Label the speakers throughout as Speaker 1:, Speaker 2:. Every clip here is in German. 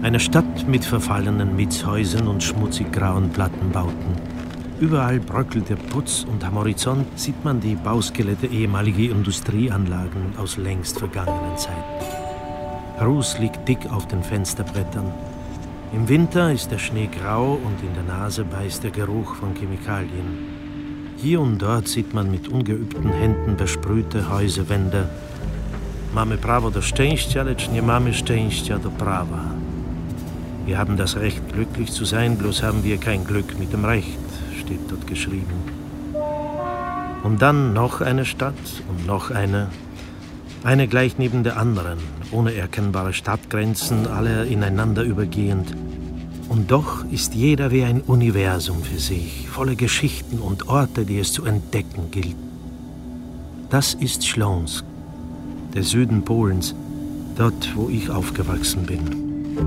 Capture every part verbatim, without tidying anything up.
Speaker 1: Eine Stadt mit verfallenen Mietshäusern und schmutzig grauen Plattenbauten. Überall bröckelt der Putz und am Horizont sieht man die Bauskelette ehemaliger Industrieanlagen aus längst vergangenen Zeiten. Ruß liegt dick auf den Fensterbrettern. Im Winter ist der Schnee grau und in der Nase beißt der Geruch von Chemikalien. Hier und dort sieht man mit ungeübten Händen besprühte Häuserwände. Mamy prawo do szczęścia, lecz nie mamy szczęścia do prawa. Wir haben das Recht, glücklich zu sein, bloß haben wir kein Glück mit dem Recht, steht dort geschrieben. Und dann noch eine Stadt und noch eine, eine gleich neben der anderen, ohne erkennbare Stadtgrenzen, alle ineinander übergehend. Und doch ist jeder wie ein Universum für sich, voller Geschichten und Orte, die es zu entdecken gilt. Das ist Śląsk, der Süden Polens, dort, wo ich aufgewachsen bin.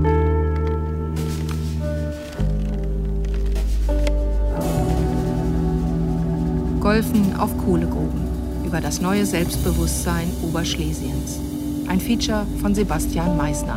Speaker 2: Golfen auf Kohlegruben über das neue Selbstbewusstsein Oberschlesiens. Ein Feature von Sebastian Meissner.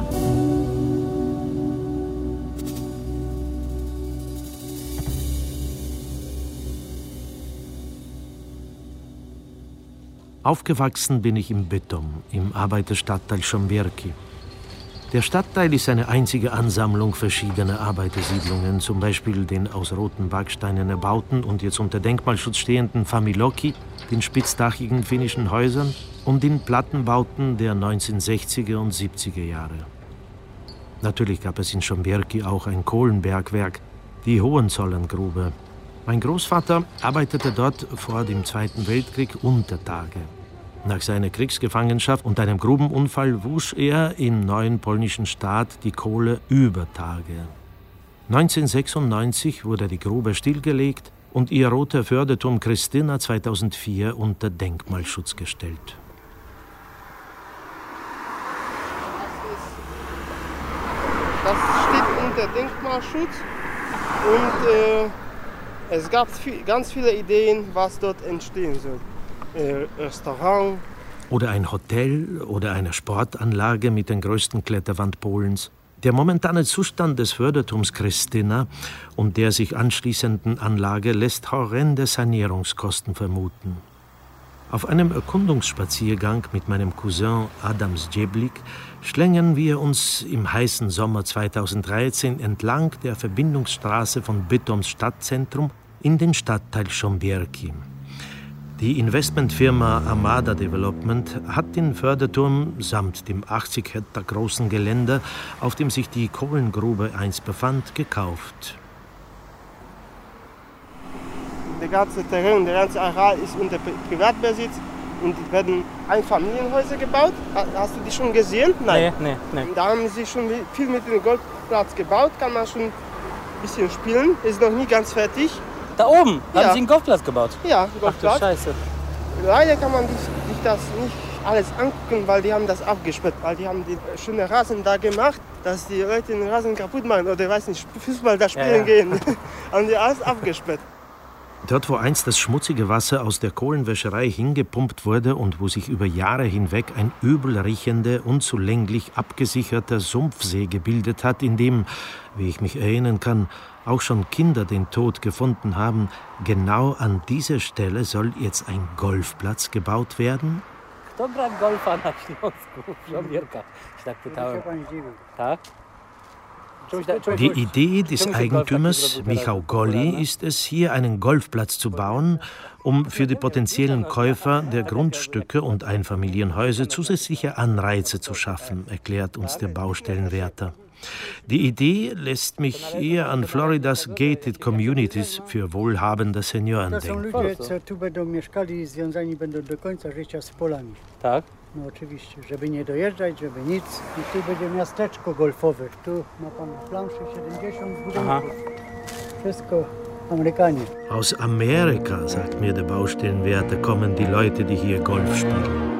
Speaker 1: Aufgewachsen bin ich in Bytom, im Arbeiterstadtteil Szomberki. Der Stadtteil ist eine einzige Ansammlung verschiedener Arbeitersiedlungen, zum Beispiel den aus roten Backsteinen erbauten und jetzt unter Denkmalschutz stehenden Familoki, den spitzdachigen finnischen Häusern und den Plattenbauten der neunzehnhundertsechziger und siebziger Jahre. Natürlich gab es in Szomberki auch ein Kohlenbergwerk, die Hohenzollerngrube. Mein Großvater arbeitete dort vor dem Zweiten Weltkrieg unter Tage. Nach seiner Kriegsgefangenschaft und einem Grubenunfall wusch er im neuen polnischen Staat die Kohle über Tage. neunzehnhundertsechsundneunzig wurde die Grube stillgelegt und ihr roter Förderturm Krystyna zweitausendvier unter Denkmalschutz gestellt.
Speaker 3: Das steht unter Denkmalschutz und äh, es gab viel, ganz viele Ideen, was dort entstehen soll. Äh, Restaurant.
Speaker 1: Oder ein Hotel oder eine Sportanlage mit der größten Kletterwand Polens. Der momentane Zustand des Förderturms Krystyna und der sich anschließenden Anlage lässt horrende Sanierungskosten vermuten. Auf einem Erkundungsspaziergang mit meinem Cousin Adam Zdjeblik schlängeln wir uns im heißen Sommer zweitausenddreizehn entlang der Verbindungsstraße von Bytoms Stadtzentrum in den Stadtteil Szomberki. Die Investmentfirma Armada Development hat den Förderturm samt dem achtzig Hektar großen Gelände, auf dem sich die Kohlengrube einst befand, gekauft.
Speaker 3: Der ganze Terrain, der ganze Areal ist unter Privatbesitz und es werden Einfamilienhäuser gebaut. Hast du die schon gesehen? Nein.
Speaker 4: Nee, nee, nee.
Speaker 3: Da haben sie schon viel mit dem Golfplatz gebaut, kann man schon ein bisschen spielen. Ist noch nie ganz fertig.
Speaker 4: Da oben
Speaker 3: Ja.
Speaker 4: haben sie einen Golfplatz gebaut?
Speaker 3: Ja, einen Golfplatz.
Speaker 4: Ach du Scheiße.
Speaker 3: Leider kann man sich das nicht alles angucken, weil die haben das abgesperrt, weil die haben die schöne Rasen da gemacht, dass die Leute den Rasen kaputt machen oder weiß nicht, Fußball da spielen
Speaker 4: Ja, ja.
Speaker 3: gehen. Haben die alles abgesperrt.
Speaker 1: Dort, wo einst das schmutzige Wasser aus der Kohlenwäscherei hingepumpt wurde und wo sich über Jahre hinweg ein übel riechender, unzulänglich abgesicherter Sumpfsee gebildet hat, in dem, wie ich mich erinnern kann, auch schon Kinder den Tod gefunden haben, genau an dieser Stelle soll jetzt ein Golfplatz gebaut werden?
Speaker 4: Kto gra w golfa na Śląsku? Żołnierka. Ich tak pytałem. Tak?
Speaker 1: Die Idee des Eigentümers Michał Golli ist es, hier einen Golfplatz zu bauen, um für die potenziellen Käufer der Grundstücke und Einfamilienhäuser zusätzliche Anreize zu schaffen, erklärt uns der Baustellenwärter. Die Idee lässt mich eher an Floridas Gated Communities für wohlhabende Senioren
Speaker 5: To są
Speaker 1: denken.
Speaker 5: ludzie, co tu będą mieszkali i związani będą do końca życia z polami.
Speaker 4: Tak?
Speaker 5: No oczywiście, żeby nie dojeżdżać, żeby nic. I tu będzie miasteczko golfowe. Tu ma pan planszy siedemdziesiąt budynków. Wszystko Amerykanie.
Speaker 1: Aus Amerika, sagt mir der Baustellenwärter, kommen die Leute, die hier Golf spielen.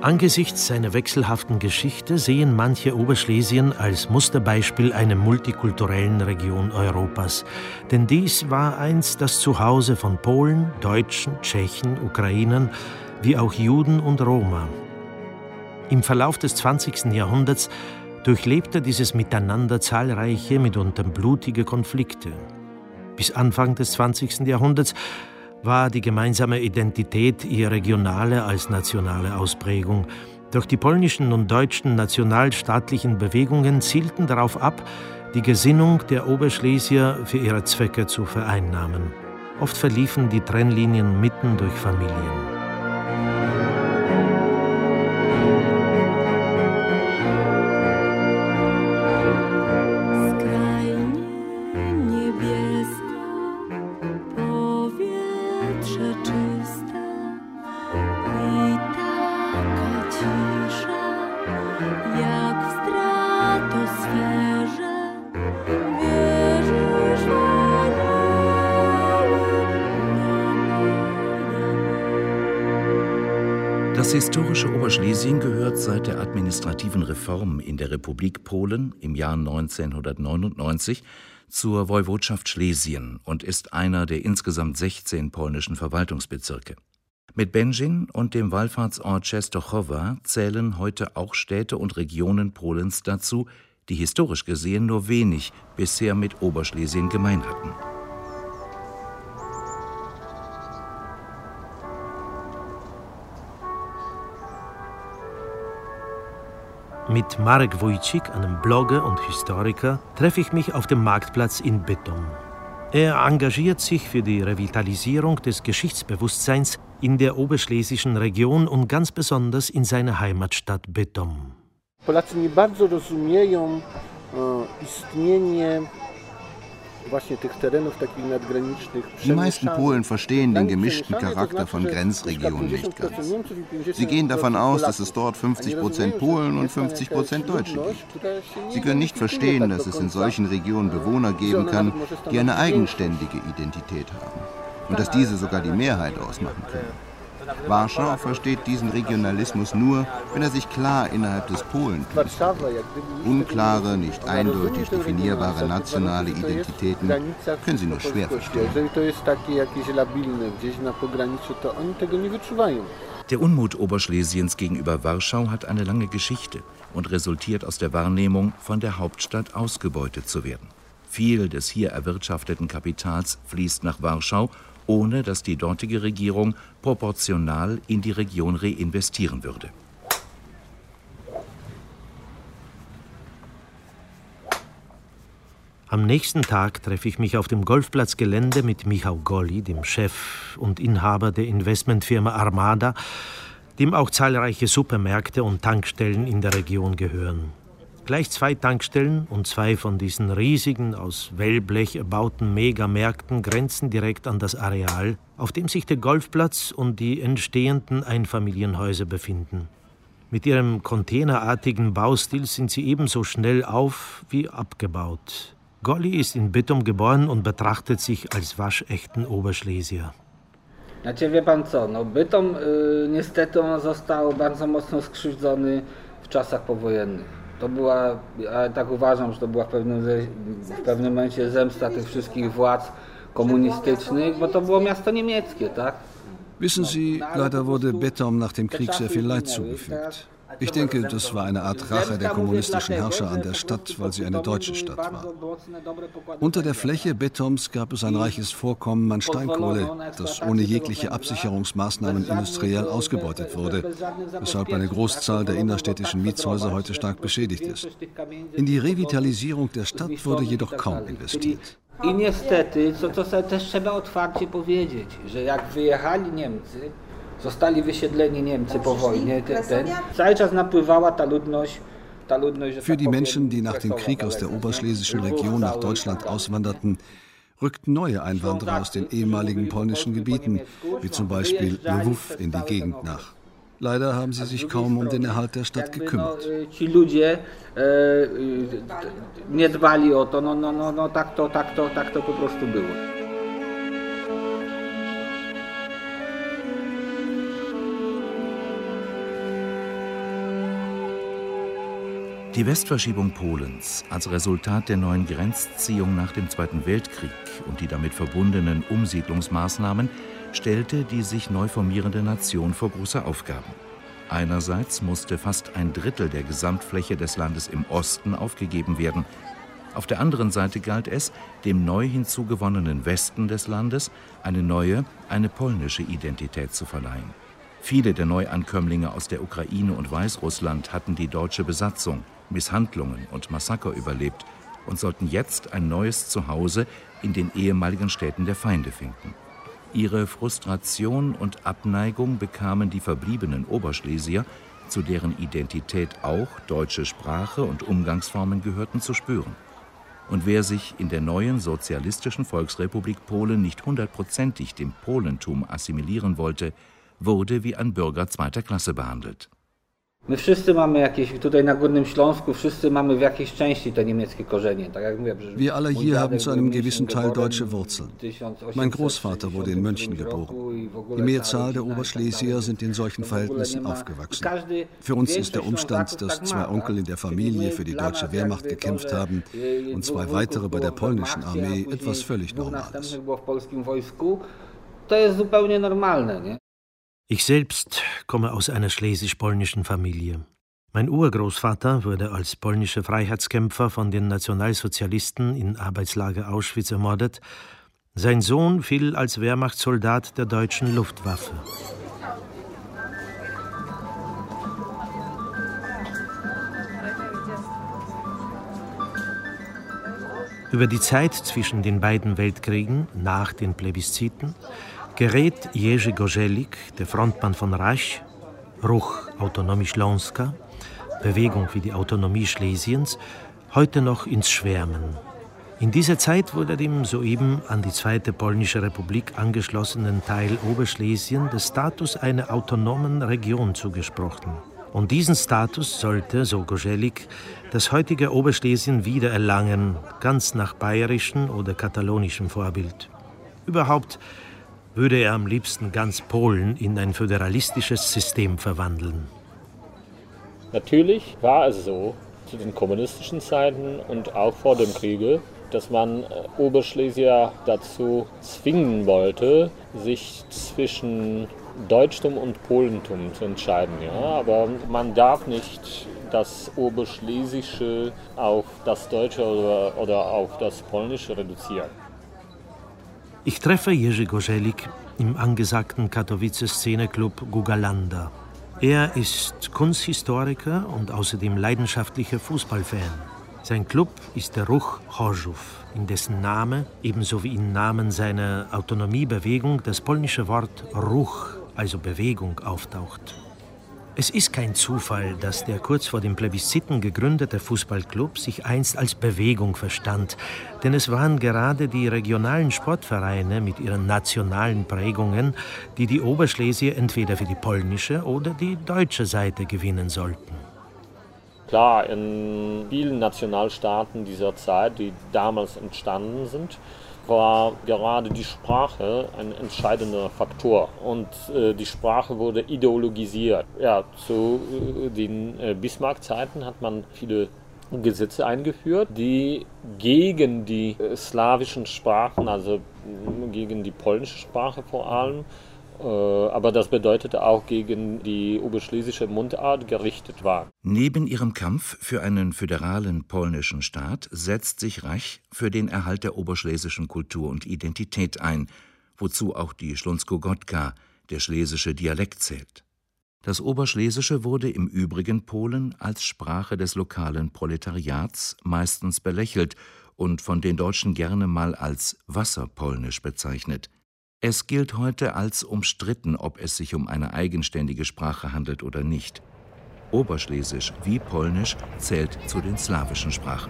Speaker 1: Angesichts seiner wechselhaften Geschichte sehen manche Oberschlesien als Musterbeispiel einer multikulturellen Region Europas. Denn dies war einst das Zuhause von Polen, Deutschen, Tschechen, Ukrainern, wie auch Juden und Roma. Im Verlauf des zwanzigsten Jahrhunderts durchlebte dieses Miteinander zahlreiche, mitunter blutige Konflikte. Bis Anfang des zwanzigsten Jahrhunderts war die gemeinsame Identität eher regionale als nationale Ausprägung. Doch die polnischen und deutschen nationalstaatlichen Bewegungen zielten darauf ab, die Gesinnung der Oberschlesier für ihre Zwecke zu vereinnahmen. Oft verliefen die Trennlinien mitten durch Familien.
Speaker 6: Das historische Oberschlesien gehört seit der administrativen Reform in der Republik Polen im Jahr neunzehnhundertneunundneunzig zur Woiwodschaft Schlesien und ist einer der insgesamt sechzehn polnischen Verwaltungsbezirke. Mit Będzin und dem Wallfahrtsort Częstochowa zählen heute auch Städte und Regionen Polens dazu, die historisch gesehen nur wenig bisher mit Oberschlesien gemein hatten.
Speaker 1: Mit Marek Wójcik, einem Blogger und Historiker, treffe ich mich auf dem Marktplatz in Bytom. Er engagiert sich für die Revitalisierung des Geschichtsbewusstseins in der oberschlesischen Region und ganz besonders in seiner Heimatstadt Bytom.
Speaker 7: Polacy nie bardzo rozumieją istnienie właśnie tych terenów takich nadgranicznych.
Speaker 8: Die meisten Polen verstehen den gemischten Charakter von Grenzregionen nicht ganz. Sie gehen davon aus, dass es dort fünfzig Prozent Polen und fünfzig Prozent Deutsche gibt. Sie können nicht verstehen, dass es in solchen Regionen Bewohner geben kann, die eine eigenständige Identität haben und dass diese sogar die Mehrheit ausmachen können. Warschau versteht diesen Regionalismus nur, wenn er sich klar innerhalb des Polen tut. Unklare, nicht eindeutig definierbare nationale Identitäten können sie nur schwer verstehen.
Speaker 6: Der Unmut Oberschlesiens gegenüber Warschau hat eine lange Geschichte und resultiert aus der Wahrnehmung, von der Hauptstadt ausgebeutet zu werden. Viel des hier erwirtschafteten Kapitals fließt nach Warschau, ohne dass die dortige Regierung proportional in die Region reinvestieren würde.
Speaker 1: Am nächsten Tag treffe ich mich auf dem Golfplatzgelände mit Michał Goli, dem Chef und Inhaber der Investmentfirma Armada, dem auch zahlreiche Supermärkte und Tankstellen in der Region gehören. Gleich zwei Tankstellen und zwei von diesen riesigen, aus Wellblech erbauten Megamärkten grenzen direkt an das Areal, auf dem sich der Golfplatz und die entstehenden Einfamilienhäuser befinden. Mit ihrem containerartigen Baustil sind sie ebenso schnell auf wie abgebaut. Goli ist in Bytom geboren und betrachtet sich als waschechten Oberschlesier.
Speaker 4: Znaczy, wie pan co, no Bytom y, niestety on został bardzo mocno skrzywdzony w czasach powojennych. To była, ja tak uważam, że to była w pewnym, w pewnym momencie zemsta tych wszystkich władz komunistycznych, bo to było miasto niemieckie, tak?
Speaker 9: Wissen Sie, leider wurde Bytom nach dem Krieg sehr viel Leid zugefügt. Ich denke, das war eine Art Rache der kommunistischen Herrscher an der Stadt, weil sie eine deutsche Stadt war. Unter der Fläche Bytoms gab es ein reiches Vorkommen an Steinkohle, das ohne jegliche Absicherungsmaßnahmen industriell ausgebeutet wurde, weshalb eine Großzahl der innerstädtischen Mietshäuser heute stark beschädigt ist. In die Revitalisierung der Stadt wurde jedoch kaum investiert.
Speaker 4: I niestety, co, co też trzeba otwarcie powiedzieć, że jak wyjechali Niemcy, zostali wysiedleni Niemcy po wojnie, ten, ten, cały czas napływała ta ludność, ta ludność.
Speaker 9: Für die Menschen, die nach dem Krieg aus der oberschlesischen Region nach Deutschland auswanderten, rückten neue Einwanderer aus den ehemaligen polnischen Gebieten, wie zum Beispiel Lwów, in die Gegend nach. Leider haben sie sich kaum um den Erhalt der Stadt gekümmert.
Speaker 4: Ci ludzie nie dbali o to, no, no, no, no tak to, tak to, tak to po prostu było.
Speaker 6: Die Westverschiebung Polens als Resultat der neuen Grenzziehung nach dem Zweiten Weltkrieg und die damit verbundenen Umsiedlungsmaßnahmen stellte die sich neu formierende Nation vor große Aufgaben. Einerseits musste fast ein Drittel der Gesamtfläche des Landes im Osten aufgegeben werden. Auf der anderen Seite galt es, dem neu hinzugewonnenen Westen des Landes eine neue, eine polnische Identität zu verleihen. Viele der Neuankömmlinge aus der Ukraine und Weißrussland hatten die deutsche Besatzung, Misshandlungen und Massaker überlebt und sollten jetzt ein neues Zuhause in den ehemaligen Städten der Feinde finden. Ihre Frustration und Abneigung bekamen die verbliebenen Oberschlesier, zu deren Identität auch deutsche Sprache und Umgangsformen gehörten, zu spüren. Und wer sich in der neuen sozialistischen Volksrepublik Polen nicht hundertprozentig dem Polentum assimilieren wollte, wurde wie ein Bürger zweiter Klasse behandelt.
Speaker 4: My wszyscy mamy jakieś, tutaj na Górnym Śląsku, wszyscy mamy w jakiejś części te niemieckie korzenie. Tak jak mówię,
Speaker 9: wir alle hier haben zu einem gewissen Teil deutsche Wurzeln. Mein Großvater wurde in München geboren. Die Mehrzahl der Oberschlesier sind in solchen Verhältnissen aufgewachsen. Für uns ist der Umstand, dass zwei Onkel in der Familie für die deutsche Wehrmacht gekämpft haben und zwei weitere bei der polnischen Armee etwas völlig Normales.
Speaker 4: To jest zupełnie normalne, nie?
Speaker 1: Ich selbst komme aus einer schlesisch-polnischen Familie. Mein Urgroßvater wurde als polnischer Freiheitskämpfer von den Nationalsozialisten in Arbeitslager Auschwitz ermordet. Sein Sohn fiel als Wehrmachtssoldat der deutschen Luftwaffe. Über die Zeit zwischen den beiden Weltkriegen, nach den Plebisziten, gerät Jerzy Gorzelik, der Frontmann von Raś, Ruch Autonomii Śląska, Bewegung wie die Autonomie Schlesiens, heute noch ins Schwärmen. In dieser Zeit wurde dem soeben an die Zweite Polnische Republik angeschlossenen Teil Oberschlesien der Status einer autonomen Region zugesprochen. Und diesen Status sollte, so Gorzelik, das heutige Oberschlesien wiedererlangen, ganz nach bayerischem oder katalonischem Vorbild. Überhaupt würde er am liebsten ganz Polen in ein föderalistisches System verwandeln.
Speaker 10: Natürlich war es so, zu den kommunistischen Zeiten und auch vor dem Kriege, dass man Oberschlesier dazu zwingen wollte, sich zwischen Deutschtum und Polentum zu entscheiden. Ja? Aber man darf nicht das Oberschlesische auf das Deutsche oder, oder auf das Polnische reduzieren.
Speaker 1: Ich treffe Jerzy Gorzelik im angesagten Katowicer Szeneclub Gugalanda. Er ist Kunsthistoriker und außerdem leidenschaftlicher Fußballfan. Sein Club ist der Ruch Chorzów, in dessen Name, ebenso wie im Namen seiner Autonomiebewegung, das polnische Wort Ruch, also Bewegung, auftaucht. Es ist kein Zufall, dass der kurz vor den Plebisziten gegründete Fußballclub sich einst als Bewegung verstand. Denn es waren gerade die regionalen Sportvereine mit ihren nationalen Prägungen, die die Oberschlesier entweder für die polnische oder die deutsche Seite gewinnen sollten.
Speaker 10: Klar, in vielen Nationalstaaten dieser Zeit, die damals entstanden sind, war gerade die Sprache ein entscheidender Faktor. Und äh, die Sprache wurde ideologisiert. Ja, zu äh, den äh, Bismarck-Zeiten hat man viele Gesetze eingeführt, die gegen die äh, slawischen Sprachen, also äh, gegen die polnische Sprache vor allem, äh, aber das bedeutete auch gegen die oberschlesische Mundart gerichtet war.
Speaker 6: Neben ihrem Kampf für einen föderalen polnischen Staat setzt sich Raś für den Erhalt der oberschlesischen Kultur und Identität ein, wozu auch die Śląsko-Gotka, der schlesische Dialekt, zählt. Das Oberschlesische wurde im übrigen Polen als Sprache des lokalen Proletariats meistens belächelt und von den Deutschen gerne mal als Wasserpolnisch bezeichnet. Es gilt heute als umstritten, ob es sich um eine eigenständige Sprache handelt oder nicht. Oberschlesisch wie Polnisch zählt zu den slawischen Sprachen.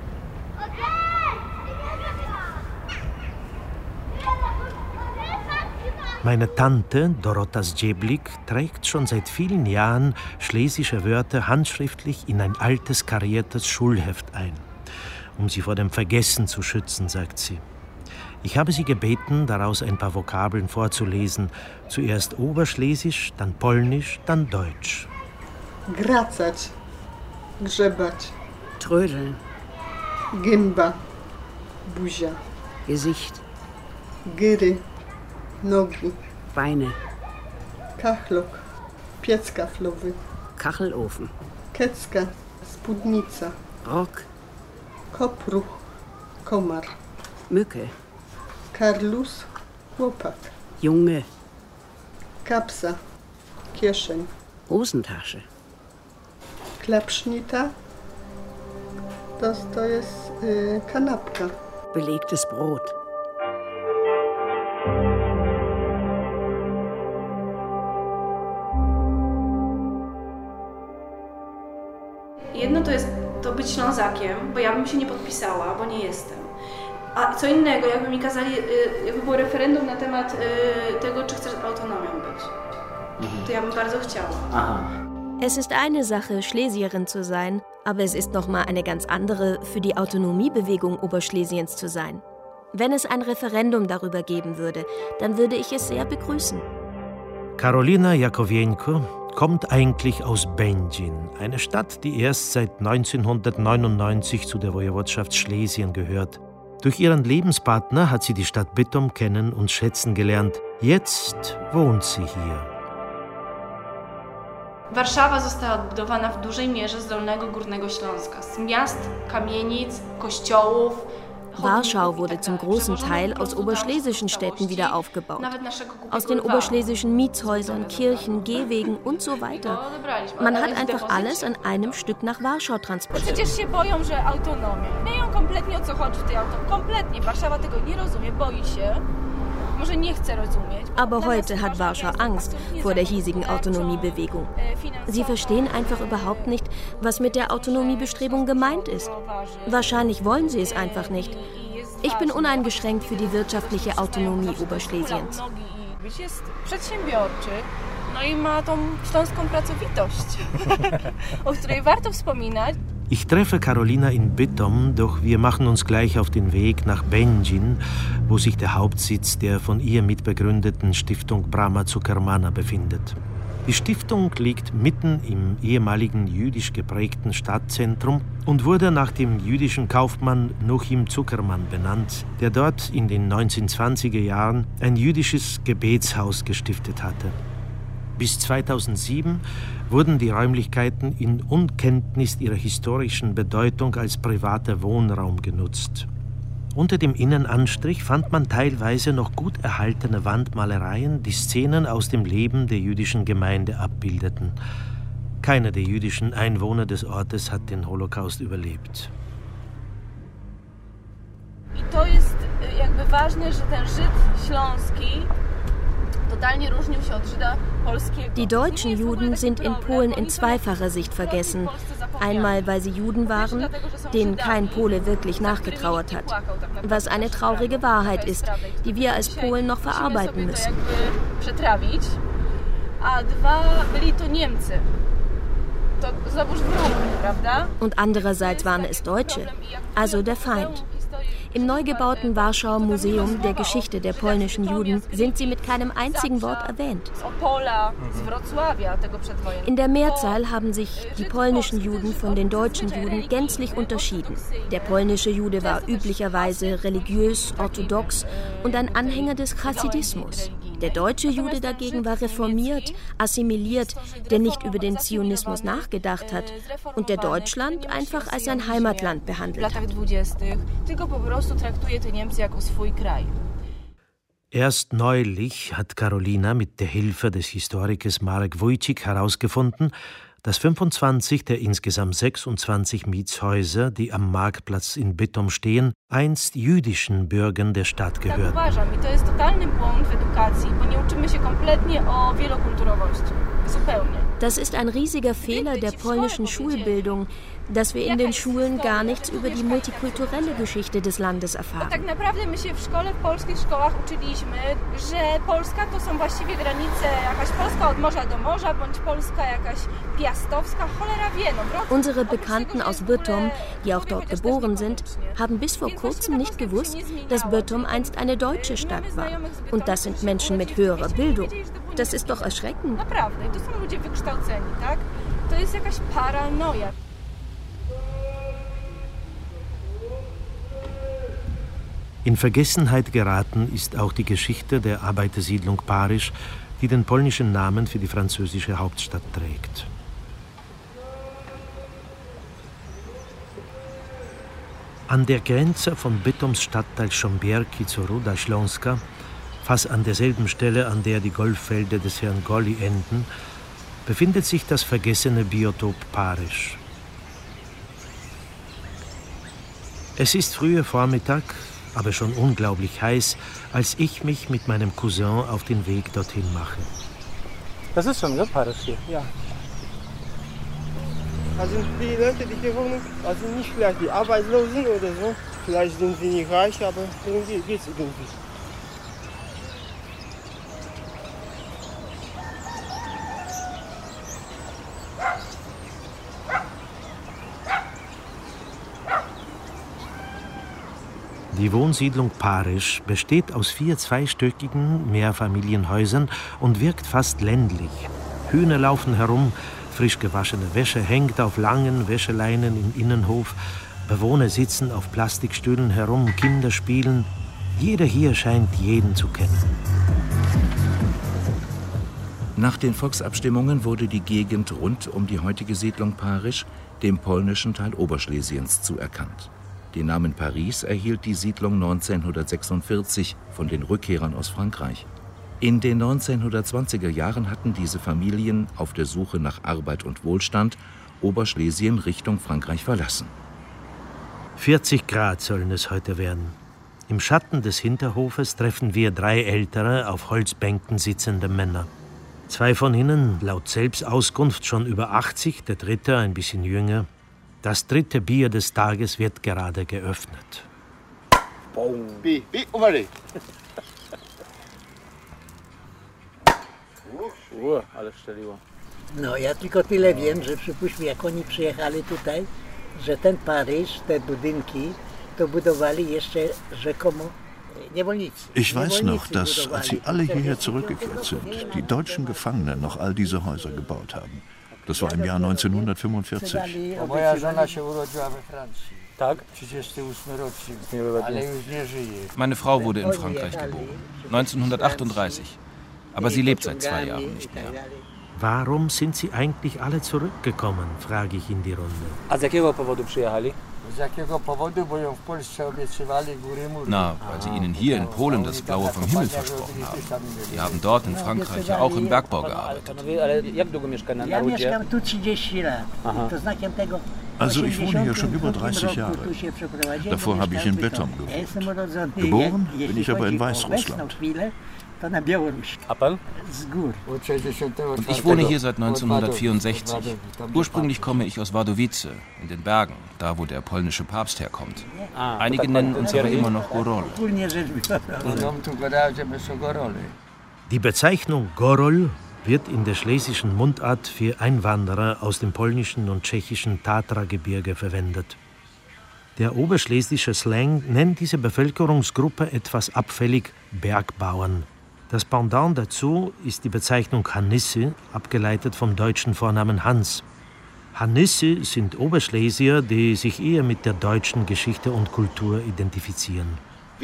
Speaker 1: Meine Tante, Dorota Zdzieblik, trägt schon seit vielen Jahren schlesische Wörter handschriftlich in ein altes kariertes Schulheft ein, um sie vor dem Vergessen zu schützen, sagt sie. Ich habe sie gebeten, daraus ein paar Vokabeln vorzulesen. Zuerst Oberschlesisch, dann Polnisch, dann Deutsch.
Speaker 11: Gracać. Grzebać.
Speaker 12: Trödeln.
Speaker 11: Gęba. Buzia.
Speaker 12: Gesicht.
Speaker 11: Gyry. Nogi.
Speaker 12: Beine.
Speaker 11: Kachlok. Piec kaflowy.
Speaker 12: Kachelofen.
Speaker 11: Kecka. Spódnica.
Speaker 12: Rock.
Speaker 11: Kopruch. Komar.
Speaker 12: Mücke.
Speaker 11: Karlus. Chłopak.
Speaker 12: Junge.
Speaker 11: Kapsa. Kieszeń.
Speaker 12: Hosentasche.
Speaker 11: Klapschnita. Das to jest y, kanapka.
Speaker 12: Belegtes Brot.
Speaker 13: Jedno to jest to być Ślązakiem, bo ja bym się nie podpisała, bo nie jestem. A co innego, jakby mi kazali, jakby było referendum na temat tego, czy chcesz autonomią być. To ja bym bardzo chciała.
Speaker 4: Aha.
Speaker 14: Es ist eine Sache, Schlesierin zu sein, aber es ist nochmal eine ganz andere, für die Autonomiebewegung Oberschlesiens zu sein. Wenn es ein Referendum darüber geben würde, dann würde ich es sehr begrüßen.
Speaker 1: Karolina Jakowienko kommt eigentlich aus Będzin, eine Stadt, die erst seit neunzehnhundertneunundneunzig zu der Woiwodschaft Schlesien gehört. Durch ihren Lebenspartner hat sie die Stadt Bytom kennen und schätzen gelernt. Jetzt wohnt sie hier.
Speaker 13: Warszawa została odbudowana w dużej mierze z Dolnego Górnego Śląska, z miast, kamienic, kościołów.
Speaker 14: Warschau wurde zum großen Teil aus oberschlesischen Städten wieder aufgebaut. Aus den oberschlesischen Mietshäusern, Kirchen, Gehwegen und so weiter. Man hat einfach alles an einem Stück nach Warschau transportiert.
Speaker 13: Przecież się boją, że autonomia. Wieją kompletnie, o co chodzi w tej autonomii. Kompletnie. Warszawa tego nie rozumie, boi się. Może nie chce rozumieć.
Speaker 14: Aber heute hat Warschau Angst vor der hiesigen Autonomiebewegung. Sie verstehen einfach überhaupt nicht, was mit der Autonomiebestrebung gemeint ist. Wahrscheinlich wollen sie es einfach nicht. Ich bin uneingeschränkt für die wirtschaftliche Autonomie Oberschlesiens.
Speaker 13: Jest przedsiębiorczy, no i ma tą śląską pracowitość, o której warto wspominać.
Speaker 1: Ich treffe Karolina in Bytom, doch wir machen uns gleich auf den Weg nach Będzin, wo sich der Hauptsitz der von ihr mitbegründeten Stiftung Brama Cukermana befindet. Die Stiftung liegt mitten im ehemaligen jüdisch geprägten Stadtzentrum und wurde nach dem jüdischen Kaufmann Nochim Cukerman benannt, der dort in den neunzehnhundertzwanziger Jahren ein jüdisches Gebetshaus gestiftet hatte. Bis zweitausendsieben wurden die Räumlichkeiten in Unkenntnis ihrer historischen Bedeutung als privater Wohnraum genutzt. Unter dem Innenanstrich fand man teilweise noch gut erhaltene Wandmalereien, die Szenen aus dem Leben der jüdischen Gemeinde abbildeten. Keiner der jüdischen Einwohner des Ortes hat den Holocaust überlebt.
Speaker 13: I to jest jakby ważne, że ten Żyd śląski
Speaker 14: Die deutschen Juden sind in Polen in zweifacher Sicht vergessen. Einmal, weil sie Juden waren, denen kein Pole wirklich nachgetrauert hat. Was eine traurige Wahrheit ist, die wir als Polen noch verarbeiten müssen. Und andererseits waren es Deutsche, also der Feind. Im neu gebauten Warschauer Museum der Geschichte der polnischen Juden sind sie mit keinem einzigen Wort erwähnt. In der Mehrzahl haben sich die polnischen Juden von den deutschen Juden gänzlich unterschieden. Der polnische Jude war üblicherweise religiös, orthodox und ein Anhänger des Chassidismus. Der deutsche Jude dagegen war reformiert, assimiliert, der nicht über den Zionismus nachgedacht hat und der Deutschland einfach als sein Heimatland behandelt hat.
Speaker 1: Erst neulich hat Karolina mit der Hilfe des Historikers Marek Wójcik herausgefunden, dass fünfundzwanzig der insgesamt sechsundzwanzig Mietshäuser, die am Marktplatz in Bytom stehen, einst jüdischen Bürgern der Stadt gehörten.
Speaker 13: Tak uważam i to jest totalny błąd w edukacji, bo nie uczymy się kompletnie o wielokulturowości. Zupełnie.
Speaker 14: Das ist ein riesiger Fehler der polnischen Schulbildung, dass wir in den Schulen gar nichts über die multikulturelle Geschichte des Landes erfahren.
Speaker 13: Tak naprawdę my się w szkole, w polskich szkołach uczyliśmy, że Polska to są właściwie granice, jakaś Polska od morza do morza, bądź Polska jakaś piastowska, cholera wie, no.
Speaker 14: Unsere Bekannten aus Bytom, die auch dort geboren sind, haben bis vor kurzem nicht gewusst, dass Bytom einst eine deutsche Stadt war. Und das sind Menschen mit höherer Bildung. Das ist doch erschreckend.
Speaker 13: Naprawdę, to są ludzie wykształceni, tak? To jest jakaś paranoja.
Speaker 1: In Vergessenheit geraten ist auch die Geschichte der Arbeitersiedlung Parisch, die den polnischen Namen für die französische Hauptstadt trägt. An der Grenze von Bytoms Stadtteil Szomberki zu Ruda Śląska, fast an derselben Stelle, an der die Golffelder des Herrn Golli enden, befindet sich das vergessene Biotop Parisch. Es ist früher Vormittag, aber schon unglaublich heiß, als ich mich mit meinem Cousin auf den Weg dorthin mache.
Speaker 3: Das ist schon, ne, Parisch hier? Ja. Also die Leute, die hier wohnen, also nicht vielleicht die Arbeitslosen oder so, vielleicht sind sie nicht reich, aber irgendwie geht's irgendwie.
Speaker 1: Die Wohnsiedlung Parisch besteht aus vier zweistöckigen Mehrfamilienhäusern und wirkt fast ländlich. Hühner laufen herum, frisch gewaschene Wäsche hängt auf langen Wäscheleinen im Innenhof, Bewohner sitzen auf Plastikstühlen herum, Kinder spielen. Jeder hier scheint jeden zu kennen.
Speaker 6: Nach den Volksabstimmungen wurde die Gegend rund um die heutige Siedlung Parisch dem polnischen Teil Oberschlesiens zuerkannt. Den Namen Paris erhielt die Siedlung neunzehnhundertsechsundvierzig von den Rückkehrern aus Frankreich. In den neunzehnhundertzwanziger Jahren hatten diese Familien auf der Suche nach Arbeit und Wohlstand Oberschlesien Richtung Frankreich verlassen.
Speaker 1: vierzig Grad sollen es heute werden. Im Schatten des Hinterhofes treffen wir drei ältere, auf Holzbänken sitzende Männer. Zwei von ihnen, laut Selbstauskunft, schon über achtzig, der dritte ein bisschen jünger. Das dritte Bier des Tages wird gerade geöffnet.
Speaker 7: Pi, pi, umarij.
Speaker 4: Ale szczeliło.
Speaker 5: No, ja tylko tyle wiem, że przypuśćmy, jak oni przyjechali tutaj, że ten Paryż, te budynki, to budowali jeszcze rzekomo niewolnicy.
Speaker 15: Ich weiß noch, dass, als sie alle hierher zurückgekehrt sind, die deutschen Gefangenen noch all diese Häuser gebaut haben. Das war im Jahr neunzehnhundertfünfundvierzig.
Speaker 5: Moja żona się urodziła we Francji.
Speaker 4: Tak?
Speaker 5: trzydziesty ósmy rocznik, ale już nie żyje.
Speaker 9: Meine Frau wurde in Frankreich geboren, neunzehnhundertachtunddreißig. Aber sie lebt seit zwei Jahren nicht mehr.
Speaker 1: Warum sind sie eigentlich alle zurückgekommen, frage ich in die Runde.
Speaker 4: A z jakiego powodu przyjechali?
Speaker 5: Z jakiego powodu, bo ją w Polsce obiecywali góry mury.
Speaker 9: Na, weil sie ihnen hier in Polen das Blaue vom Himmel versprochen haben. Die haben dort in Frankreich ja auch im Bergbau gearbeitet.
Speaker 4: Ale jak długo mieszka na
Speaker 5: Ja mieszkam tu trzydzieści lat. To znakiem tego.
Speaker 15: Also ich wohne hier schon über dreißig Jahre. Davor habe ich in Bytom gewohnt. Geboren bin ich aber in Weißrussland.
Speaker 4: A pan?
Speaker 9: Und ich wohne hier seit neunzehnhundertvierundsechzig. Ursprünglich komme ich aus Wadowice, in den Bergen, da wo der polnische Papst herkommt. Einige nennen uns aber immer noch Gorole.
Speaker 1: Die Bezeichnung Gorol wird in der schlesischen Mundart für Einwanderer aus dem polnischen und tschechischen Tatra-Gebirge verwendet. Der oberschlesische Slang nennt diese Bevölkerungsgruppe etwas abfällig Bergbauern. Das Pendant dazu ist die Bezeichnung Hanisse, abgeleitet vom deutschen Vornamen Hans. Hanisse sind Oberschlesier, die sich eher mit der deutschen Geschichte und Kultur identifizieren.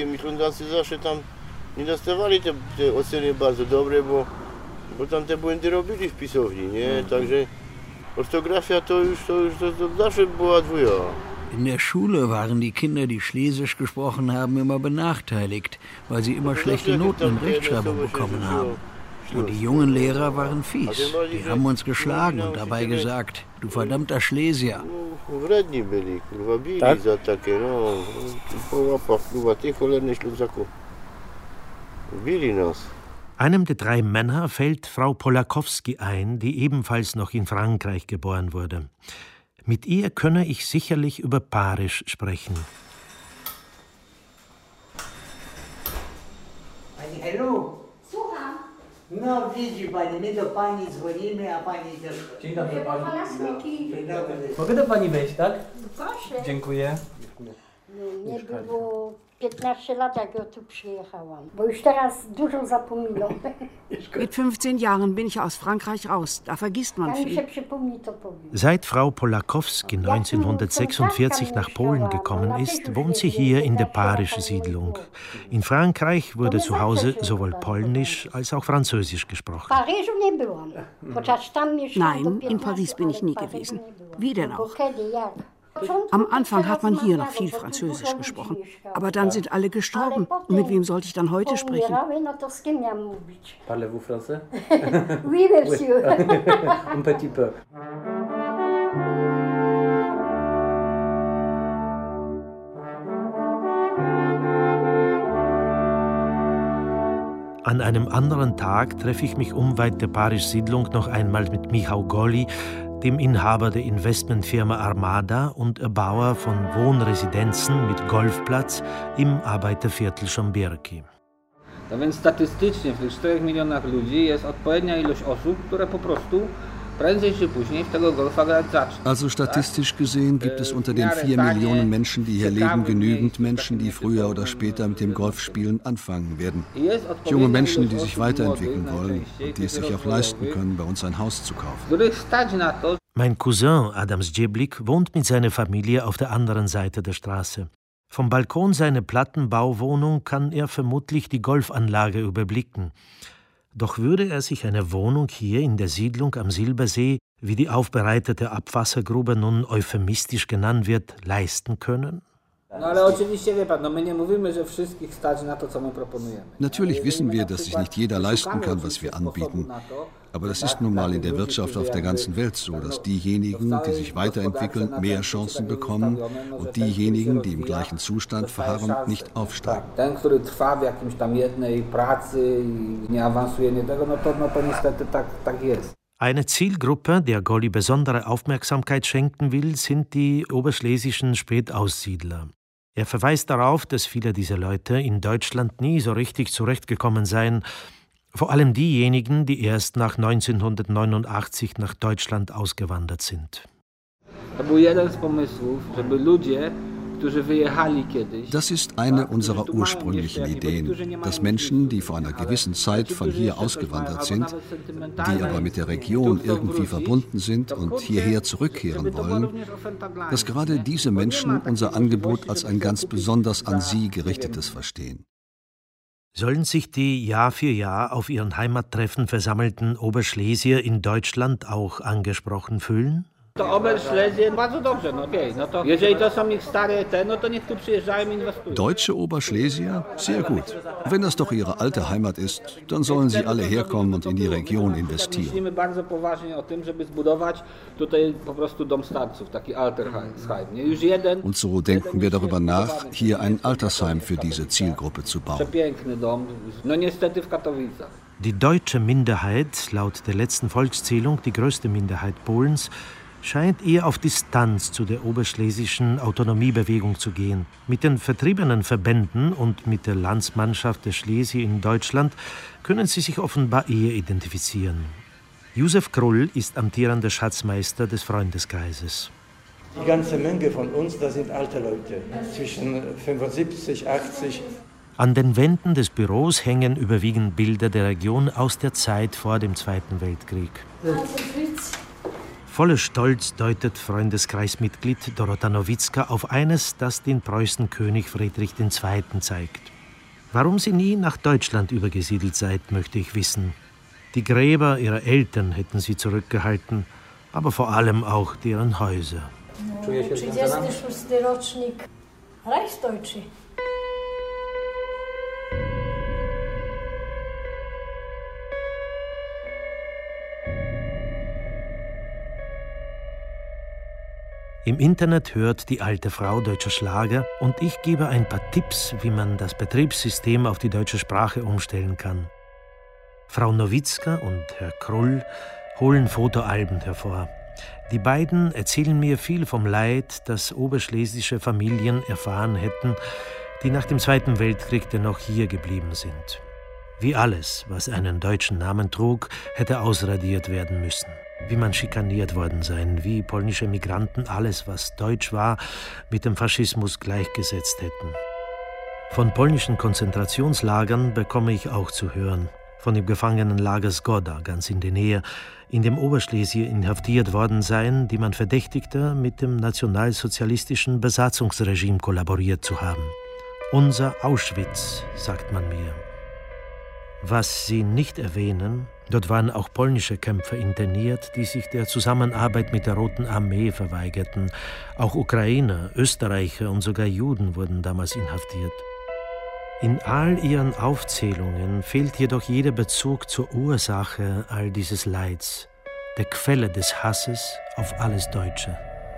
Speaker 7: Bo tam te błędy robili w pisowni, nie? Także ortografia to już, to już to, to zawsze była dwuja.
Speaker 16: In der Schule waren die Kinder, die Schlesisch gesprochen haben, immer benachteiligt, weil sie immer schlechte Noten in Rechtschreibung bekommen haben. Und die jungen Lehrer waren fies. Die haben uns geschlagen und dabei gesagt, du verdammter Schlesier.
Speaker 7: Wredni byli, kurwa, bili za takie, no, po łapach, kurwa, ty cholerny Ślązaku. Bili nas.
Speaker 1: Einem der drei Männer fällt Frau Polakowski ein, die ebenfalls noch in Frankreich geboren wurde. Mit ihr könne ich sicherlich über Parisch sprechen.
Speaker 5: Pani, hello.
Speaker 17: Słucham.
Speaker 5: No widzi pani, my do pani dzwonimy, a pani też...
Speaker 4: Dzień dobry pani.
Speaker 5: Dzień dobry.
Speaker 4: Mogę do pani wejść, tak?
Speaker 17: Proszę.
Speaker 4: Dziękuję.
Speaker 17: Nie było
Speaker 12: Mit fünfzehn Jahren bin ich aus Frankreich raus. Da vergisst man viel.
Speaker 1: Seit Frau Polakowski neunzehnhundertsechsundvierzig nach Polen gekommen ist, wohnt sie hier in der Parischen Siedlung. In Frankreich wurde zu Hause sowohl Polnisch als auch Französisch gesprochen.
Speaker 12: Nein, in Paris bin ich nie gewesen. Wie denn auch? Am Anfang hat man hier noch viel Französisch gesprochen. Aber dann sind alle gestorben. Und mit wem sollte ich dann heute sprechen?
Speaker 4: Parlez-vous français?
Speaker 11: Oui, monsieur.
Speaker 4: Un petit peu.
Speaker 1: An einem anderen Tag treffe ich mich unweit der Parisch-Siedlung noch einmal mit Michał Goli, dem Inhaber der Investmentfirma Armada und Erbauer von Wohnresidenzen mit Golfplatz im Arbeiterviertel Szomberki.
Speaker 4: No więc statystycznie w tych czterech milionach ludzi jest odpowiednia ilość osób, które po prostu prędzej czy później w tego golfa grać zaczną.
Speaker 9: Also statistisch gesehen gibt es unter den vier Millionen Menschen, die hier leben, genügend Menschen, die früher oder später mit dem Golfspielen anfangen werden. Junge Menschen, die sich weiterentwickeln wollen und die es sich auch leisten können, bei uns ein Haus zu kaufen.
Speaker 1: Mein Cousin Adam Zdzieblik wohnt mit seiner Familie auf der anderen Seite der Straße. Vom Balkon seiner Plattenbauwohnung kann er vermutlich die Golfanlage überblicken. Doch würde er sich eine Wohnung hier in der Siedlung am Silbersee, wie die aufbereitete Abwassergrube nun euphemistisch genannt wird, leisten können?
Speaker 9: Natürlich wissen wir, dass sich nicht jeder leisten kann, was wir anbieten. Aber das ist nun mal in der Wirtschaft auf der ganzen Welt so, dass diejenigen, die sich weiterentwickeln, mehr Chancen bekommen und diejenigen, die im gleichen Zustand verharren, nicht aufsteigen.
Speaker 1: Eine Zielgruppe, der Goli besondere Aufmerksamkeit schenken will, sind die oberschlesischen Spätaussiedler. Er verweist darauf, dass viele dieser Leute in Deutschland nie so richtig zurechtgekommen seien, vor allem diejenigen, die erst nach neunzehnhundertneunundachtzig nach Deutschland ausgewandert sind.
Speaker 9: Das ist eine unserer ursprünglichen Ideen, dass Menschen, die vor einer gewissen Zeit von hier ausgewandert sind, die aber mit der Region irgendwie verbunden sind und hierher zurückkehren wollen, dass gerade diese Menschen unser Angebot als ein ganz besonders an sie gerichtetes verstehen.
Speaker 1: Sollen sich die Jahr für Jahr auf ihren Heimattreffen versammelten Oberschlesier in Deutschland auch angesprochen fühlen?
Speaker 9: Deutsche Oberschlesier? Sehr gut. Wenn das doch ihre alte Heimat ist, dann sollen sie alle herkommen und in die Region investieren. Und so denken wir darüber nach, hier ein Altersheim für diese Zielgruppe zu bauen.
Speaker 1: Die deutsche Minderheit, laut der letzten Volkszählung die größte Minderheit Polens, scheint eher auf Distanz zu der oberschlesischen Autonomiebewegung zu gehen. Mit den vertriebenen Verbänden und mit der Landsmannschaft der Schlesier in Deutschland können sie sich offenbar eher identifizieren. Josef Krull ist amtierender Schatzmeister des Freundeskreises.
Speaker 17: Die ganze Menge von uns, das sind alte Leute, zwischen fünfundsiebzig, achtzig.
Speaker 1: An den Wänden des Büros hängen überwiegend Bilder der Region aus der Zeit vor dem Zweiten Weltkrieg. Voller Stolz deutet Freundeskreismitglied Dorota Nowitzka auf eines, das den Preußenkönig Friedrich der Zweite zeigt. Warum sie nie nach Deutschland übergesiedelt seid, möchte ich wissen. Die Gräber ihrer Eltern hätten sie zurückgehalten, aber vor allem auch deren Häuser.
Speaker 18: trzydziesty rocznik Reichsdeutsche.
Speaker 1: Im Internet hört die alte Frau deutscher Schlager und ich gebe ein paar Tipps, wie man das Betriebssystem auf die deutsche Sprache umstellen kann. Frau Nowitzka und Herr Krull holen Fotoalben hervor. Die beiden erzählen mir viel vom Leid, das oberschlesische Familien erfahren hätten, die nach dem Zweiten Weltkrieg dennoch hier geblieben sind. Wie alles, was einen deutschen Namen trug, hätte ausradiert werden müssen. Wie man schikaniert worden sein, wie polnische Migranten alles, was deutsch war, mit dem Faschismus gleichgesetzt hätten. Von polnischen Konzentrationslagern bekomme ich auch zu hören. Von dem Gefangenenlager Zgoda, ganz in der Nähe, in dem Oberschlesier inhaftiert worden seien, die man verdächtigte, mit dem nationalsozialistischen Besatzungsregime kollaboriert zu haben. Unser Auschwitz, sagt man mir. Was sie nicht erwähnen, dort waren auch polnische Kämpfer interniert, die sich der Zusammenarbeit mit der Roten Armee verweigerten. Auch Ukrainer, Österreicher und sogar Juden wurden damals inhaftiert. In all ihren Aufzählungen fehlt jedoch jeder Bezug zur Ursache all dieses Leids, der Quelle des Hasses auf alles Deutsche.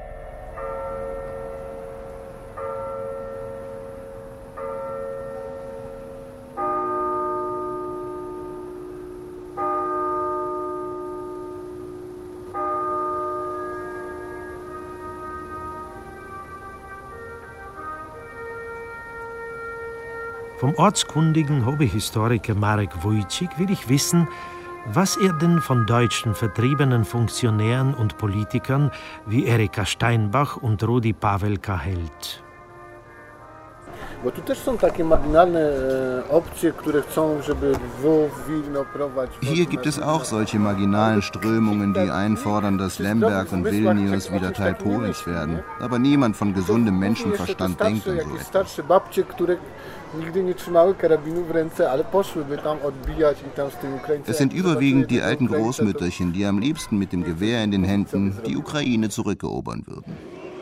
Speaker 1: Vom ortskundigen Hobbyhistoriker Marek Wójcik will ich wissen, was er denn von deutschen vertriebenen Funktionären und Politikern wie Erika Steinbach und Rudi Pawelka hält.
Speaker 8: Hier gibt es auch solche marginalen Strömungen, die einfordern, dass Lemberg und Vilnius wieder Teil Polens werden. Aber niemand von gesundem Menschenverstand denkt an so etwas. Es sind überwiegend die alten Großmütterchen, die am liebsten mit dem Gewehr in den Händen die Ukraine zurückerobern würden.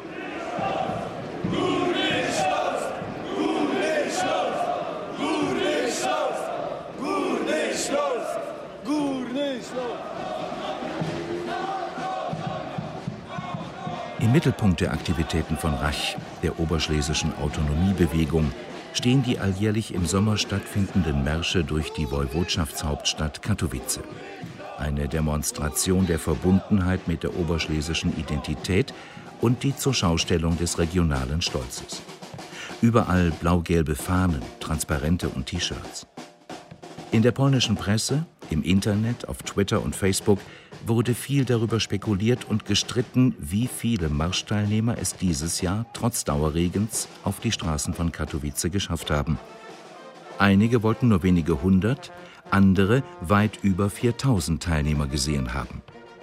Speaker 6: Im Mittelpunkt der Aktivitäten von Rach, der oberschlesischen Autonomiebewegung, stehen die alljährlich im Sommer stattfindenden Märsche durch die Woiwodschaftshauptstadt Katowice. Eine Demonstration der Verbundenheit mit der oberschlesischen Identität und die Zurschaustellung des regionalen Stolzes. Überall blau-gelbe Fahnen, Transparente und T-Shirts. In der polnischen Presse, im Internet, auf Twitter und Facebook wurde viel darüber spekuliert und gestritten, wie viele Marschteilnehmer es dieses Jahr trotz Dauerregens auf die Straßen von Katowice geschafft haben. Einige wollten nur wenige hundert, andere weit über viertausend Teilnehmer gesehen haben.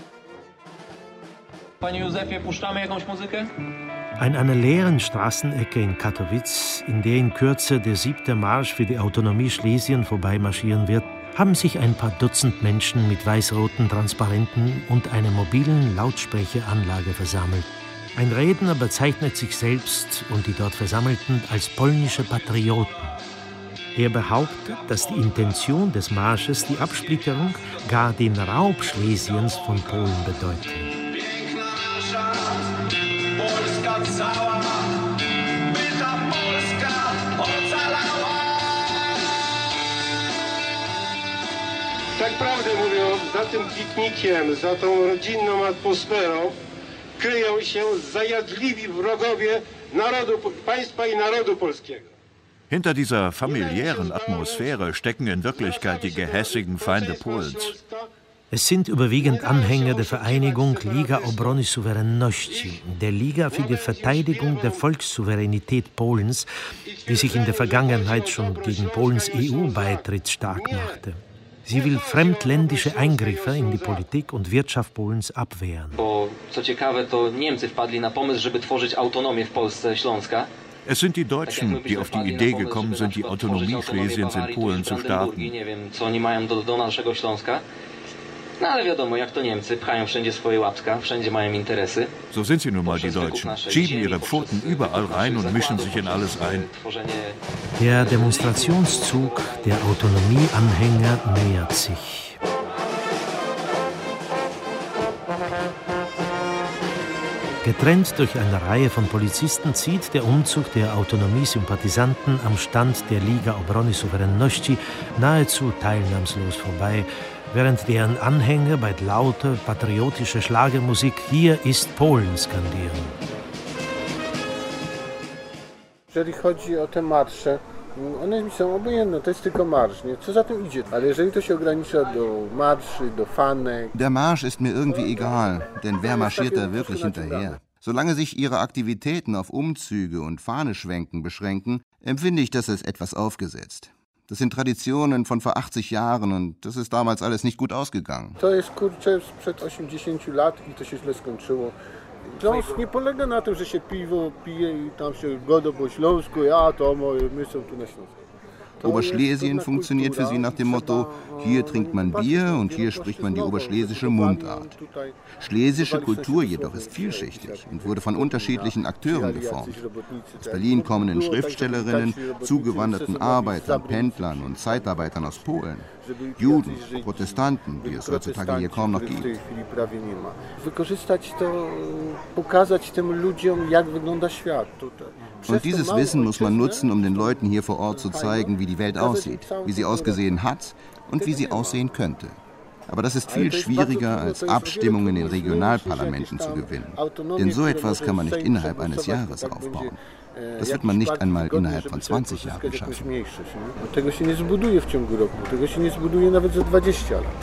Speaker 1: Panie Józefie, puszczamy jakąś muzykę? An einer leeren Straßenecke in Katowice, in der in Kürze der siebte Marsch für die Autonomie Schlesien vorbeimarschieren wird, haben sich ein paar Dutzend Menschen mit weiß-roten Transparenten und einer mobilen Lautsprecheranlage versammelt. Ein Redner bezeichnet sich selbst und die dort Versammelten als polnische Patrioten. Er behauptet, dass die Intention des Marsches die Absplitterung, gar den Raub Schlesiens von Polen bedeutet.
Speaker 19: Tak prawdę mówiąc, za tym piknikiem, za tą rodzinną atmosferą kryją się zajadliwi wrogowie narodu, państwa i narodu polskiego.
Speaker 15: Hinter dieser familiären Atmosphäre stecken in Wirklichkeit die gehässigen Feinde Polens.
Speaker 1: Es sind überwiegend Anhänger der Vereinigung Liga Obrony Suwerenności, der Liga für die Verteidigung der Volkssouveränität Polens, die sich in der Vergangenheit schon gegen Polens E U-Beitritt stark machte. Sie will fremdländische Eingriffe in die Politik und Wirtschaft Polens abwehren.
Speaker 20: Bo co ciekawe, to Niemcy wpadli na pomysł, żeby tworzyć autonomię w Polsce Śląska.
Speaker 15: Es sind die Deutschen, die auf die Idee gekommen sind, die Autonomie Schlesiens in Polen zu starten.
Speaker 20: Nie wiem, co oni mają do, do naszego Śląska. No ale wiadomo, jak to Niemcy, pchają wszędzie swoje łapska, wszędzie mają interesy.
Speaker 15: So sind sie nun mal, die Deutschen. Schieben ihre Pfoten überall rein und mischen sich in alles ein.
Speaker 1: Der Demonstrationszug der Autonomieanhänger nähert sich. Getrennt durch eine Reihe von Polizisten zieht der Umzug der Autonomie-Sympathisanten am Stand der Liga Obrony Suwerenności nahezu teilnahmslos vorbei, während deren Anhänger bei lauter patriotischer Schlagermusik „Hier ist Polen” skandieren.
Speaker 19: Jeżeli chodzi o te marsze, one mi są obojętne, to jest tylko marsz, nie? Co za tym idzie? Ale jeżeli to się ogranicza do marszy, do fanek...
Speaker 8: Der Marsch ist mir irgendwie egal, denn wer marschiert da wirklich hinterher? Solange sich ihre Aktivitäten auf Umzüge und Fahneschwenken beschränken, empfinde ich das als etwas aufgesetzt. Das sind Traditionen von vor achtzig Jahren und das ist damals alles nicht gut ausgegangen.
Speaker 19: To jest kurczę sprzed osiemdziesięciu lat i to się źle skończyło. Śląsk nie polega na tym, że się piwo pije i tam się godo po śląsku, ja to moje, my są tu na Śląsku.
Speaker 8: Oberschlesien funktioniert für sie nach dem Motto, hier trinkt man Bier und hier spricht man die oberschlesische Mundart. Schlesische Kultur jedoch ist vielschichtig und wurde von unterschiedlichen Akteuren geformt. Aus Berlin kommenden Schriftstellerinnen, zugewanderten Arbeitern, Pendlern und Zeitarbeitern aus Polen. Juden, Protestanten, die es heutzutage hier kaum noch gibt.
Speaker 19: Wykorzystać to, pokazać tym ludziom, jak wygląda świat tutaj.
Speaker 8: Und dieses Wissen muss man nutzen, um den Leuten hier vor Ort zu zeigen, wie die Welt aussieht, wie sie ausgesehen hat und wie sie aussehen könnte. Aber das ist viel schwieriger, als Abstimmungen in Regionalparlamenten zu gewinnen. Denn so etwas kann man nicht innerhalb eines Jahres aufbauen. Das wird man nicht einmal innerhalb von zwanzig Jahren schaffen.
Speaker 19: Tego się nie zbuduje w ciągu roku, tego się nie zbuduje nawet za dwadzieścia lat.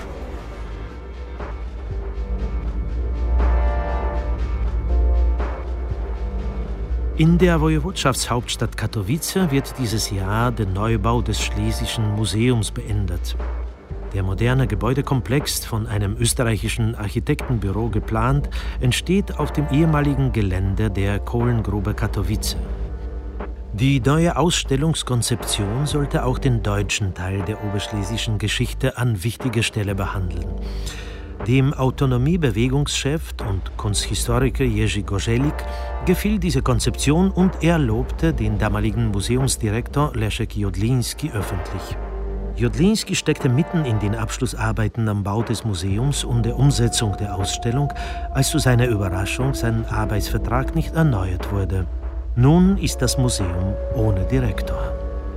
Speaker 1: In der Woiwodschaftshauptstadt Katowice wird dieses Jahr der Neubau des Schlesischen Museums beendet. Der moderne Gebäudekomplex, von einem österreichischen Architektenbüro geplant, entsteht auf dem ehemaligen Gelände der Kohlengrube Katowice. Die neue Ausstellungskonzeption sollte auch den deutschen Teil der oberschlesischen Geschichte an wichtiger Stelle behandeln. Dem Autonomiebewegungschef und Kunsthistoriker Jerzy Gorzelik gefiel diese Konzeption und er lobte den damaligen Museumsdirektor Leszek Jodliński öffentlich. Jodliński steckte mitten in den Abschlussarbeiten am Bau des Museums und der Umsetzung der Ausstellung, als zu seiner Überraschung sein Arbeitsvertrag nicht erneuert wurde. Nun ist das Museum ohne Direktor.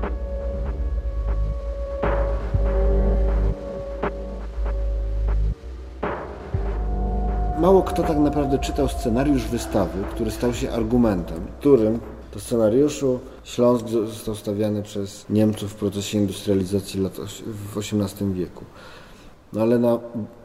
Speaker 21: Mało kto tak naprawdę czytał scenariusz wystawy, który stał się argumentem, którym to scenariuszu Śląsk został stawiany przez Niemców w procesie industrializacji lat w osiemnastym wieku. No ale na,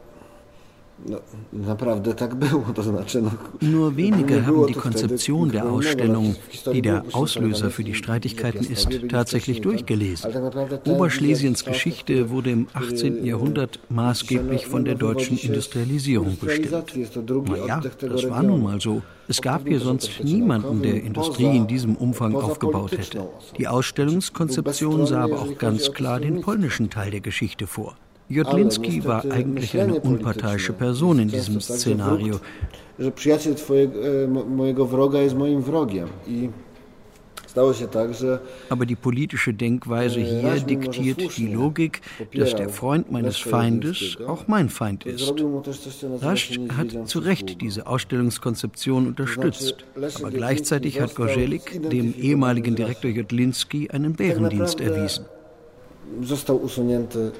Speaker 21: no, naprawdę tak było, to znaczy... No,
Speaker 16: Nur wenige haben die Konzeption der Ausstellung, die der Auslöser für die Streitigkeiten ist, tatsächlich durchgelesen. Oberschlesiens Geschichte wurde im achtzehnten Jahrhundert maßgeblich von der deutschen Industrialisierung bestimmt. Na ja, das war nun mal so. Es gab hier sonst niemanden, der Industrie in diesem Umfang aufgebaut hätte. Die Ausstellungskonzeption sah aber auch ganz klar den polnischen Teil der Geschichte vor. Jodliński war eigentlich eine unparteiische Person in diesem Szenario.
Speaker 21: Że przyjaciel twojego, mojego wroga jest moim wrogiem. I stało się tak, że
Speaker 16: Aber die politische Denkweise hier diktiert die Logik, dass der Freund meines Feindes auch mein Feind ist. Rasch hat zu Recht diese Ausstellungskonzeption unterstützt. Aber gleichzeitig hat Gorzelik dem ehemaligen Direktor Jodliński einen Bärendienst erwiesen.
Speaker 21: Został usunięty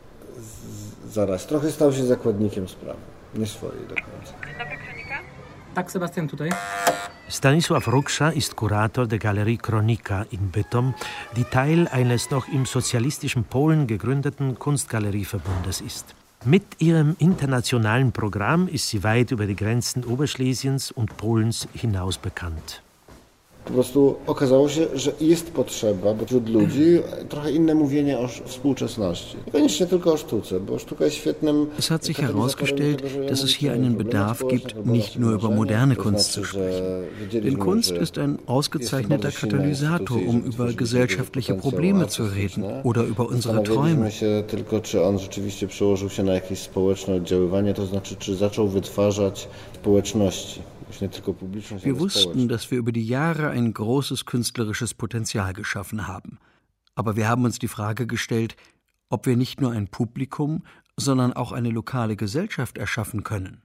Speaker 21: zaraz. Trochę stał się zakładnikiem sprawy, nie swojej do końca.
Speaker 22: Tak, Sebastian tutaj.
Speaker 1: Stanisław Ruksza ist Kurator der Galerie Kronika in Bytom, die Teil eines noch im sozialistischen Polen gegründeten Kunstgalerieverbundes ist. Mit ihrem internationalen Programm ist sie weit über die Grenzen Oberschlesiens und Polens hinaus bekannt.
Speaker 21: Po prostu okazało się, że jest potrzeba, bo wśród ludzi trochę inne mówienie o współczesności. Niekoniecznie tylko o sztuce, bo sztuka jest świetnym...
Speaker 16: Es hat sich herausgestellt, dass es hier einen Bedarf gibt, nicht nur über moderne Kunst zu sprechen. Denn Kunst ist ein ausgezeichneter Katalysator, um über gesellschaftliche Probleme zu reden oder über unsere Träume.
Speaker 21: się tylko, czy on rzeczywiście przełożył się na jakieś społeczne oddziaływanie, to znaczy, czy zaczął wytwarzać społeczności.
Speaker 16: Wir wussten, dass wir über die Jahre ein großes künstlerisches Potenzial geschaffen haben. Aber wir haben uns die Frage gestellt, ob wir nicht nur ein Publikum, sondern auch eine lokale Gesellschaft erschaffen können.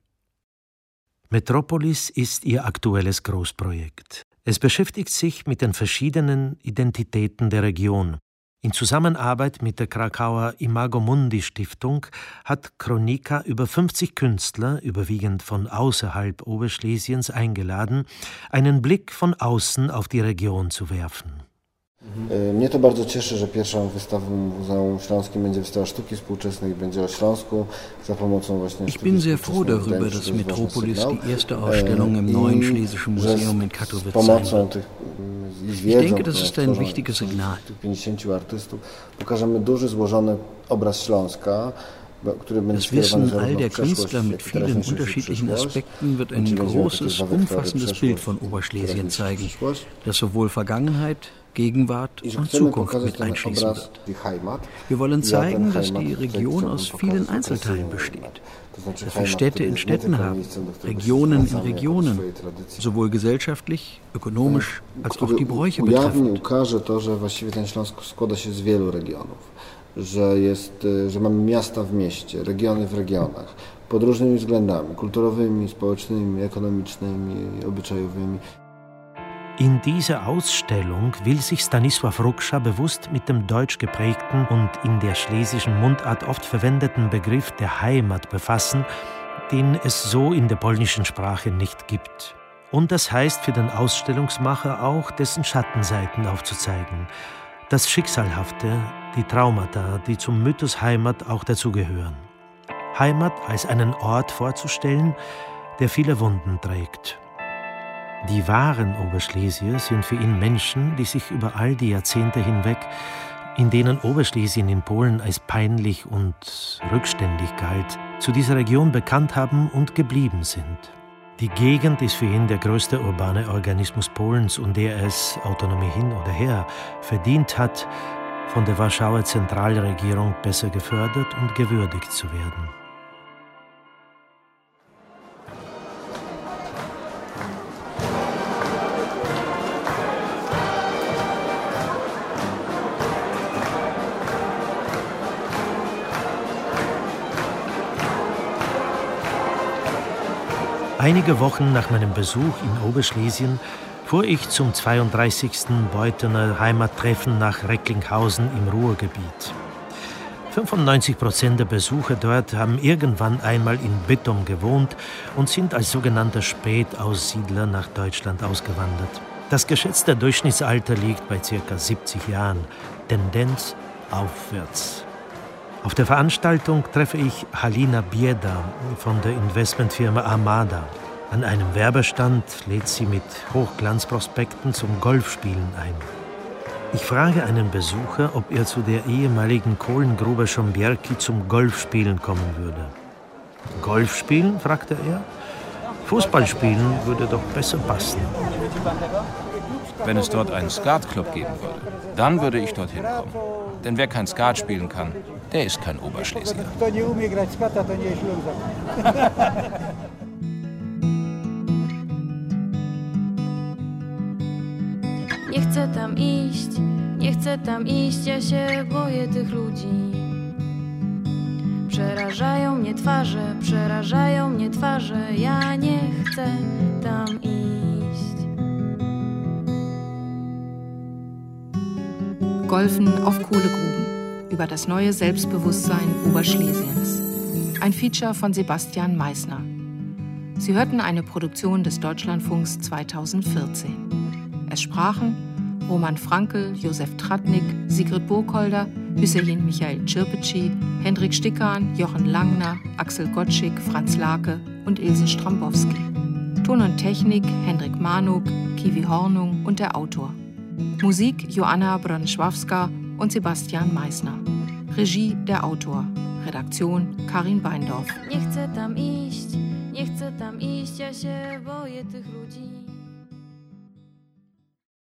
Speaker 1: Metropolis ist ihr aktuelles Großprojekt. Es beschäftigt sich mit den verschiedenen Identitäten der Region. In Zusammenarbeit mit der Krakauer Imago Mundi Stiftung hat Kronika über fünfzig Künstler, überwiegend von außerhalb Oberschlesiens, eingeladen, einen Blick von außen auf die Region zu werfen.
Speaker 21: Mnie to bardzo cieszy, że pierwszą wystawą w Muzeum Śląskim będzie wystawa sztuki współczesnej i będzie o Śląsku za pomocą właśnie
Speaker 16: Ich bin sehr froh darüber, dass Metropolis die erste Ausstellung im neuen Schlesischen Museum in Katowice sein wird. Ich denke, das ist ein wichtiges Signal.
Speaker 21: pięćdziesięciu artystów pokażemy duży, złożony obraz Śląska.
Speaker 16: Das Wissen all der Künstler mit vielen unterschiedlichen Aspekten wird ein großes, umfassendes Bild von Oberschlesien zeigen, das sowohl Vergangenheit, Gegenwart und Zukunft mit einschließen wird. Wir wollen zeigen, dass die Region aus vielen Einzelteilen besteht, dass wir Städte in Städten haben, Regionen in Regionen, sowohl gesellschaftlich, ökonomisch als auch die Bräuche betreffend.
Speaker 21: Ukaże to, że właściwie ten Śląsk składa się z wielu regionów. Że, jest, że mamy miasta w mieście, regiony w regionach, pod różnymi względami kulturowymi, społecznymi, ekonomicznymi, obyczajowymi.
Speaker 1: In dieser Ausstellung will sich Stanisław Rukscha bewusst mit dem deutsch geprägten und in der schlesischen Mundart oft verwendeten Begriff der Heimat befassen, den es so in der polnischen Sprache nicht gibt. Und das heißt für den Ausstellungsmacher auch, dessen Schattenseiten aufzuzeigen. Das Schicksalhafte, die Traumata, die zum Mythos Heimat auch dazugehören. Heimat als einen Ort vorzustellen, der viele Wunden trägt. Die wahren Oberschlesier sind für ihn Menschen, die sich über all die Jahrzehnte hinweg, in denen Oberschlesien in Polen als peinlich und rückständig galt, zu dieser Region bekannt haben und geblieben sind. Die Gegend ist für ihn der größte urbane Organismus Polens und der es, Autonomie hin oder her, verdient hat, von der Warschauer Zentralregierung besser gefördert und gewürdigt zu werden. Einige Wochen nach meinem Besuch in Oberschlesien fuhr ich zum zweiunddreißigsten Beutener Heimattreffen nach Recklinghausen im Ruhrgebiet. fünfundneunzig Prozent der Besucher dort haben irgendwann einmal in Bytom gewohnt und sind als sogenannte Spätaussiedler nach Deutschland ausgewandert. Das geschätzte Durchschnittsalter liegt bei ca. siebzig Jahren, Tendenz aufwärts. Auf der Veranstaltung treffe ich Halina Bieda von der Investmentfirma Armada. An einem Werbestand lädt sie mit Hochglanzprospekten zum Golfspielen ein. Ich frage einen Besucher, ob er zu der ehemaligen Kohlengrube Szombierki zum Golfspielen kommen würde. Golfspielen, fragte er. Fußball spielen würde doch besser passen.
Speaker 6: Wenn es dort einen Skatclub geben würde, dann würde ich dorthin kommen. Denn wer kein Skat spielen kann, der ist kein Oberschlesier.
Speaker 2: Nie chcę tam iść, nie chcę tam iść, ja się boję tych ludzi. Przerażają mnie twarze, przerażają mnie twarze, ja nie chcę tam iść.
Speaker 10: Golfen auf Kohlegruben. Über das neue Selbstbewusstsein Oberschlesiens. Ein Feature von Sebastian Meissner. Sie hörten eine Produktion des Deutschlandfunks zweitausendvierzehn. Es sprachen Roman Frankel, Josef Tratnik, Sigrid Burkholder, Hüseyin Michael Czirpetschi, Hendrik Stickan, Jochen Langner, Axel Gottschick, Franz Lake und Ilse Strambowski. Ton und Technik Hendrik Manuk, Kiwi Hornung und der Autor. Musik Joanna Broniszewska und Sebastian Meissner. Regie der Autor. Redaktion Karin Beindorf.
Speaker 2: Nie chcę tam iść, nie chcę tam iść, ja się boję tych ludzi.